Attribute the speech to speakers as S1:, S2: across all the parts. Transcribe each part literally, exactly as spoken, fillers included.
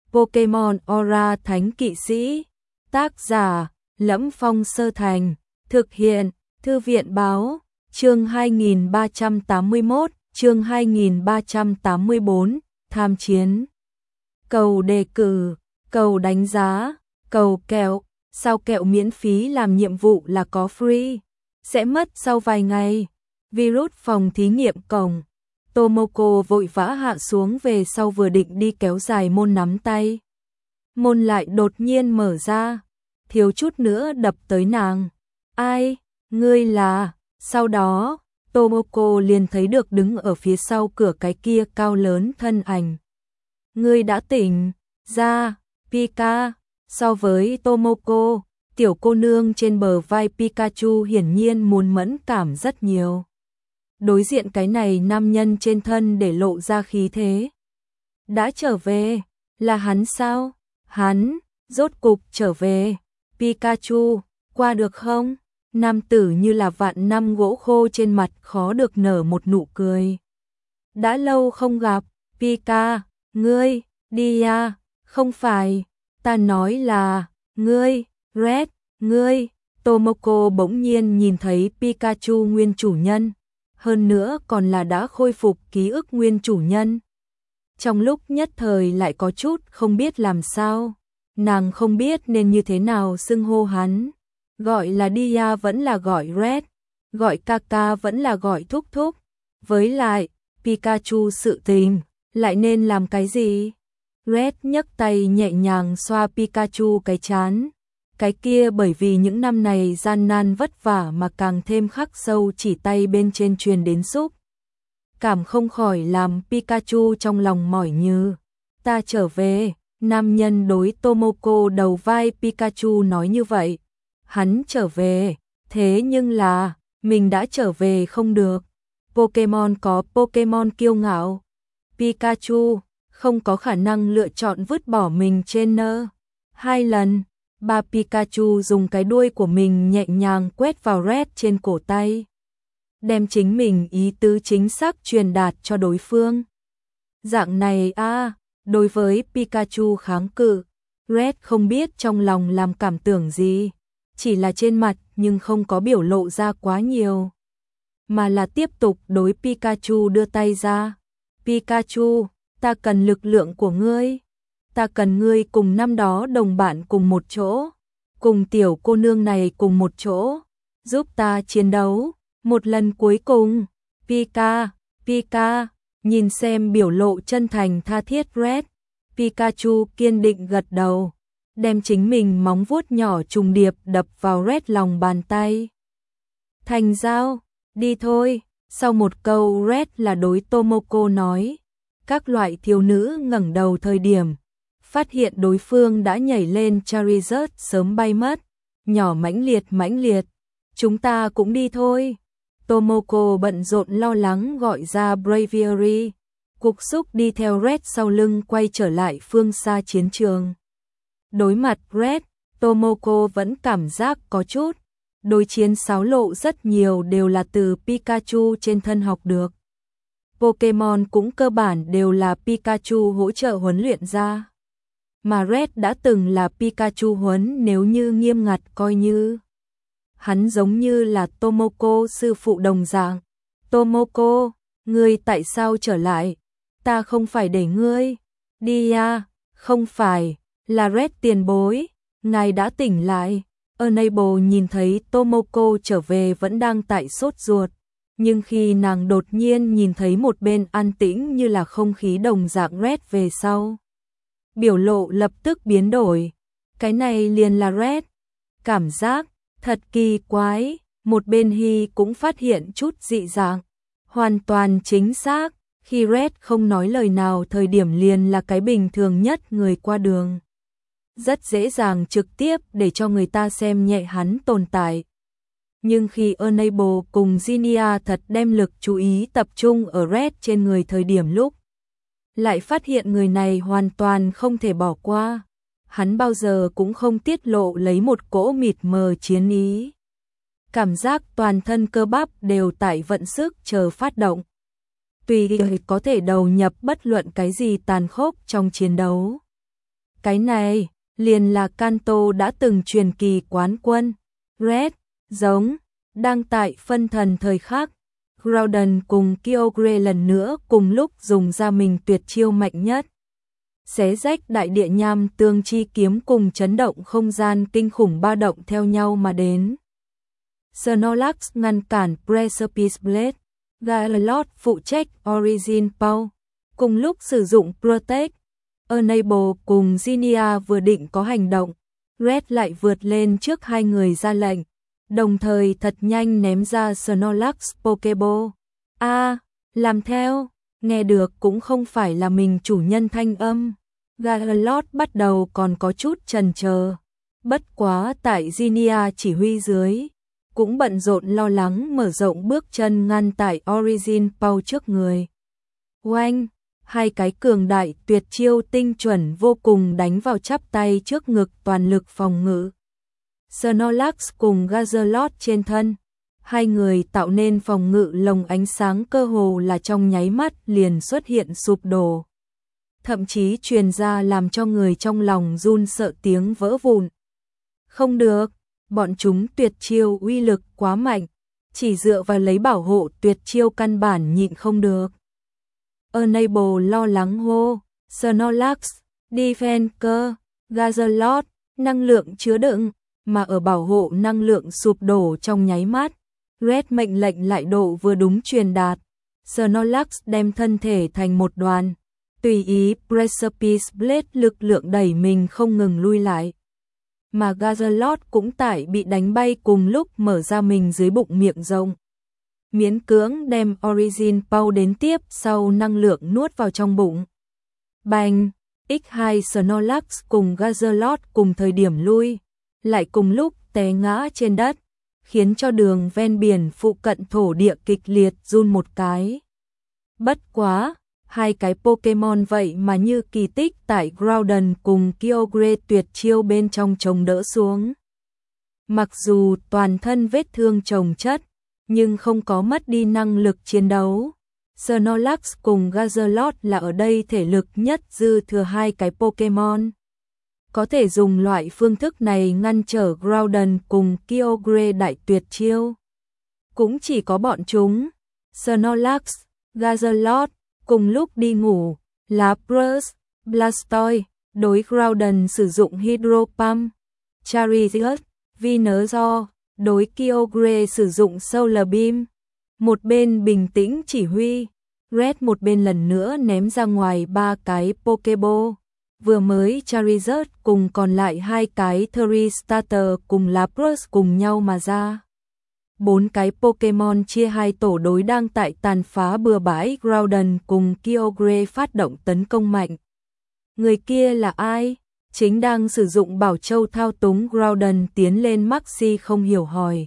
S1: Pokemon Aura Thánh Kỵ Sĩ. Tác giả: Lẫm Phong Sơ Thành. Thực hiện: Thư viện báo. Chương hai nghìn ba trăm tám mươi mốt, chương hai nghìn ba trăm tám mươi bốn, tham chiến. Cầu đề cử, cầu đánh giá, cầu kẹo, sao kẹo miễn phí làm nhiệm vụ là có free, sẽ mất sau vài ngày. Virus phòng thí nghiệm cổng. Tomoko vội vã hạ xuống về sau vừa định đi kéo dài môn nắm tay. Môn lại đột nhiên mở ra, thiếu chút nữa đập tới nàng. Ai, ngươi là... Sau đó, Tomoko liền thấy được đứng ở phía sau cửa cái kia cao lớn thân ảnh. Ngươi đã tỉnh ra, Pika. So với Tomoko, tiểu cô nương trên bờ vai Pikachu hiển nhiên muốn mẫn cảm rất nhiều. Đối diện cái này nam nhân trên thân để lộ ra khí thế. Đã trở về, là hắn sao? Hắn, rốt cục trở về. Pikachu, qua được không? Nam tử như là vạn năm gỗ khô trên mặt khó được nở một nụ cười. Đã lâu không gặp, Pika, ngươi, đi à, không phải, ta nói là, ngươi, Red, ngươi. Tomoko bỗng nhiên nhìn thấy Pikachu nguyên chủ nhân, hơn nữa còn là đã khôi phục ký ức nguyên chủ nhân. Trong lúc nhất thời lại có chút không biết làm sao, nàng không biết nên như thế nào xưng hô hắn. Gọi là Dia vẫn là gọi Red, gọi Kaka vẫn là gọi Thúc Thúc. Với lại, Pikachu sự tình, lại nên làm cái gì? Red nhấc tay nhẹ nhàng xoa Pikachu cái trán. Cái kia bởi vì những năm này gian nan vất vả mà càng thêm khắc sâu chỉ tay bên trên truyền đến xúc. Cảm không khỏi làm Pikachu trong lòng mỏi như. Ta trở về, nam nhân đối Tomoko đầu vai Pikachu nói như vậy. Hắn trở về, thế nhưng là, mình đã trở về không được. Pokemon có Pokemon kiêu ngạo. Pikachu không có khả năng lựa chọn vứt bỏ mình trên nơ. Hai lần, ba Pikachu dùng cái đuôi của mình nhẹ nhàng quét vào Red trên cổ tay. Đem chính mình ý tứ chính xác truyền đạt cho đối phương. Dạng này a à, đối với Pikachu kháng cự, Red không biết trong lòng làm cảm tưởng gì. Chỉ là trên mặt nhưng không có biểu lộ ra quá nhiều. Mà là tiếp tục đối Pikachu đưa tay ra. Pikachu, ta cần lực lượng của ngươi. Ta cần ngươi cùng năm đó đồng bạn cùng một chỗ. Cùng tiểu cô nương này cùng một chỗ. Giúp ta chiến đấu. Một lần cuối cùng. Pika, Pika, nhìn xem biểu lộ chân thành tha thiết Red. Pikachu kiên định gật đầu. Đem chính mình móng vuốt nhỏ trùng điệp đập vào Red lòng bàn tay. Thành giao, đi thôi. Sau một câu Red là đối Tomoko nói. Các loại thiếu nữ ngẩng đầu thời điểm, phát hiện đối phương đã nhảy lên Charizard sớm bay mất. Nhỏ mãnh liệt mãnh liệt, chúng ta cũng đi thôi. Tomoko bận rộn lo lắng gọi ra Braviary. Cục xúc đi theo Red sau lưng quay trở lại phương xa chiến trường. Đối mặt Red, Tomoko vẫn cảm giác có chút. Đối chiến xáo lộ rất nhiều đều là từ Pikachu trên thân học được. Pokemon cũng cơ bản đều là Pikachu hỗ trợ huấn luyện ra. Mà Red đã từng là Pikachu huấn nếu như nghiêm ngặt coi như. Hắn giống như là Tomoko sư phụ đồng dạng. Tomoko, ngươi tại sao trở lại? Ta không phải để ngươi. Đi à, không phải. Là Red tiền bối, ngài đã tỉnh lại. Enable nhìn thấy Tomoko trở về vẫn đang tại sốt ruột, nhưng khi nàng đột nhiên nhìn thấy một bên an tĩnh như là không khí đồng dạng Red về sau, biểu lộ lập tức biến đổi. Cái này liền là Red. Cảm giác thật kỳ quái. Một bên Hy cũng phát hiện chút dị dạng. Hoàn toàn chính xác, khi Red không nói lời nào thời điểm liền là cái bình thường nhất người qua đường. Rất dễ dàng trực tiếp để cho người ta xem nhẹ hắn tồn tại. Nhưng khi Enable cùng Zinnia thật đem lực chú ý tập trung ở Red trên người thời điểm lúc, lại phát hiện người này hoàn toàn không thể bỏ qua. Hắn bao giờ cũng không tiết lộ lấy một cỗ mịt mờ chiến ý. Cảm giác toàn thân cơ bắp đều tại vận sức chờ phát động. Tùy có thể đầu nhập bất luận cái gì tàn khốc trong chiến đấu. Cái này, liền là Kanto đã từng truyền kỳ quán quân. Red, giống, đang tại phân thần thời khắc. Groudon cùng Kyogre lần nữa cùng lúc dùng ra mình tuyệt chiêu mạnh nhất. Xé rách đại địa nham tương chi kiếm cùng chấn động không gian kinh khủng ba động theo nhau mà đến. Snorlax ngăn cản Precipice Blade, Galilot phụ trách Origin Power, cùng lúc sử dụng Protect. Enable cùng Zinnia vừa định có hành động, Red lại vượt lên trước hai người ra lệnh, đồng thời thật nhanh ném ra Snorlax Pokeball. A, à, làm theo, nghe được cũng không phải là mình chủ nhân thanh âm. Galilot bắt đầu còn có chút chần chờ, bất quá tại Zinnia chỉ huy dưới, cũng bận rộn lo lắng mở rộng bước chân ngăn tại Origin Power trước người. Oanh, hai cái cường đại tuyệt chiêu tinh chuẩn vô cùng đánh vào chắp tay trước ngực toàn lực phòng ngự. Snorlax cùng Gazalot trên thân, hai người tạo nên phòng ngự lồng ánh sáng cơ hồ là trong nháy mắt liền xuất hiện sụp đổ. Thậm chí truyền ra làm cho người trong lòng run sợ tiếng vỡ vụn. Không được, bọn chúng tuyệt chiêu uy lực quá mạnh, chỉ dựa vào lấy bảo hộ tuyệt chiêu căn bản nhịn không được. Enable lo lắng hô, Snorlax, Defense, Gazalot, năng lượng chứa đựng, mà ở bảo hộ năng lượng sụp đổ trong nháy mắt, Red mệnh lệnh lại độ vừa đúng truyền đạt. Snorlax đem thân thể thành một đoàn, tùy ý Precipice Blade lực lượng đẩy mình không ngừng lui lại. Mà Gazalot cũng tại bị đánh bay cùng lúc mở ra mình dưới bụng miệng rộng. Miễn cưỡng đem Origin Power đến tiếp sau năng lượng nuốt vào trong bụng. Bành, ích hai Snorlax cùng Gazalot cùng thời điểm lui, lại cùng lúc té ngã trên đất, khiến cho đường ven biển phụ cận thổ địa kịch liệt run một cái. Bất quá, hai cái Pokemon vậy mà như kỳ tích tại Groudon cùng Kyogre tuyệt chiêu bên trong chống đỡ xuống. Mặc dù toàn thân vết thương chồng chất, nhưng không có mất đi năng lực chiến đấu. Snorlax cùng Gazalot là ở đây thể lực nhất dư thừa hai cái Pokemon. Có thể dùng loại phương thức này ngăn trở Groudon cùng Kyogre đại tuyệt chiêu. Cũng chỉ có bọn chúng, Snorlax, Gazalot, cùng lúc đi ngủ, Lapras, Blastoise, đối Groudon sử dụng Hydro Pump, Charizard, Venusaur, đối Kyogre sử dụng Solar Beam. Một bên bình tĩnh chỉ huy, Red một bên lần nữa ném ra ngoài ba cái Pokeball. Vừa mới Charizard cùng còn lại hai cái Theri Starter cùng Lapras cùng nhau mà ra. Bốn cái Pokemon chia hai tổ đối đang tại tàn phá bừa bãi Groudon cùng Kyogre phát động tấn công mạnh. Người kia là ai? Chính đang sử dụng bảo châu thao túng Groudon tiến lên Maxi không hiểu hỏi.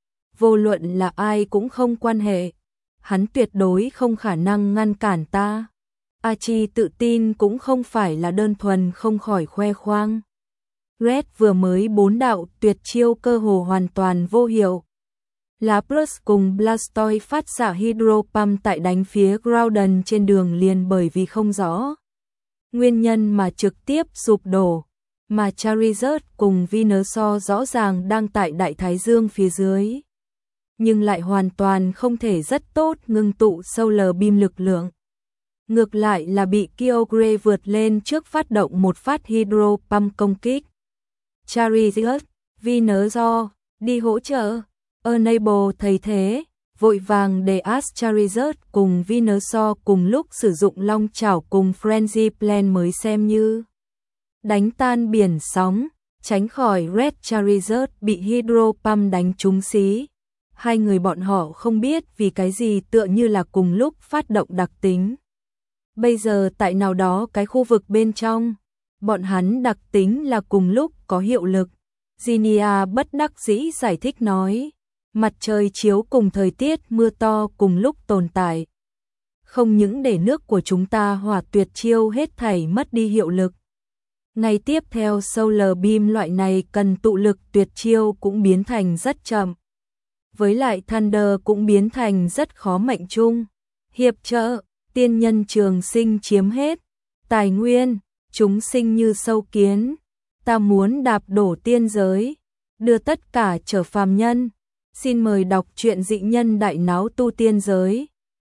S1: Vô luận là ai cũng không quan hệ. Hắn tuyệt đối không khả năng ngăn cản ta. Archie tự tin cũng không phải là đơn thuần không khỏi khoe khoang. Red vừa mới bốn đạo tuyệt chiêu cơ hồ hoàn toàn vô hiệu. Lapras cùng Blastoise phát xạ Hydro Pump tại đánh phía Groudon trên đường liền bởi vì không rõ nguyên nhân mà trực tiếp sụp đổ, mà Charizard cùng Venusaur rõ ràng đang tại Đại Thái Dương phía dưới, nhưng lại hoàn toàn không thể rất tốt ngưng tụ Solar Beam lực lượng. Ngược lại là bị Kyogre vượt lên trước phát động một phát Hydro Pump công kích. Charizard, Venusaur, đi hỗ trợ. Enable thấy thế, vội vàng để Ash Charizard cùng Venusaur cùng lúc sử dụng long chảo cùng Frenzy Plan mới xem như đánh tan biển sóng, tránh khỏi Red Charizard bị Hydro Pump đánh trúng xí. Hai người bọn họ không biết vì cái gì tựa như là cùng lúc phát động đặc tính. Bây giờ tại nào đó cái khu vực bên trong, bọn hắn đặc tính là cùng lúc có hiệu lực. Zinnia bất đắc dĩ giải thích nói, mặt trời chiếu cùng thời tiết mưa to cùng lúc tồn tại. Không những để nước của chúng ta hỏa tuyệt chiêu hết thảy mất đi hiệu lực. Ngày tiếp theo Solar Beam loại này cần tụ lực tuyệt chiêu cũng biến thành rất chậm. Với lại Thunder cũng biến thành rất khó mệnh chung. Hiệp trợ, tiên nhân trường sinh chiếm hết. Tài nguyên, chúng sinh như sâu kiến, ta muốn đạp đổ tiên giới, đưa tất cả trở phàm nhân. Xin mời đọc truyện Dị Nhân Đại Náo Tu Tiên Giới.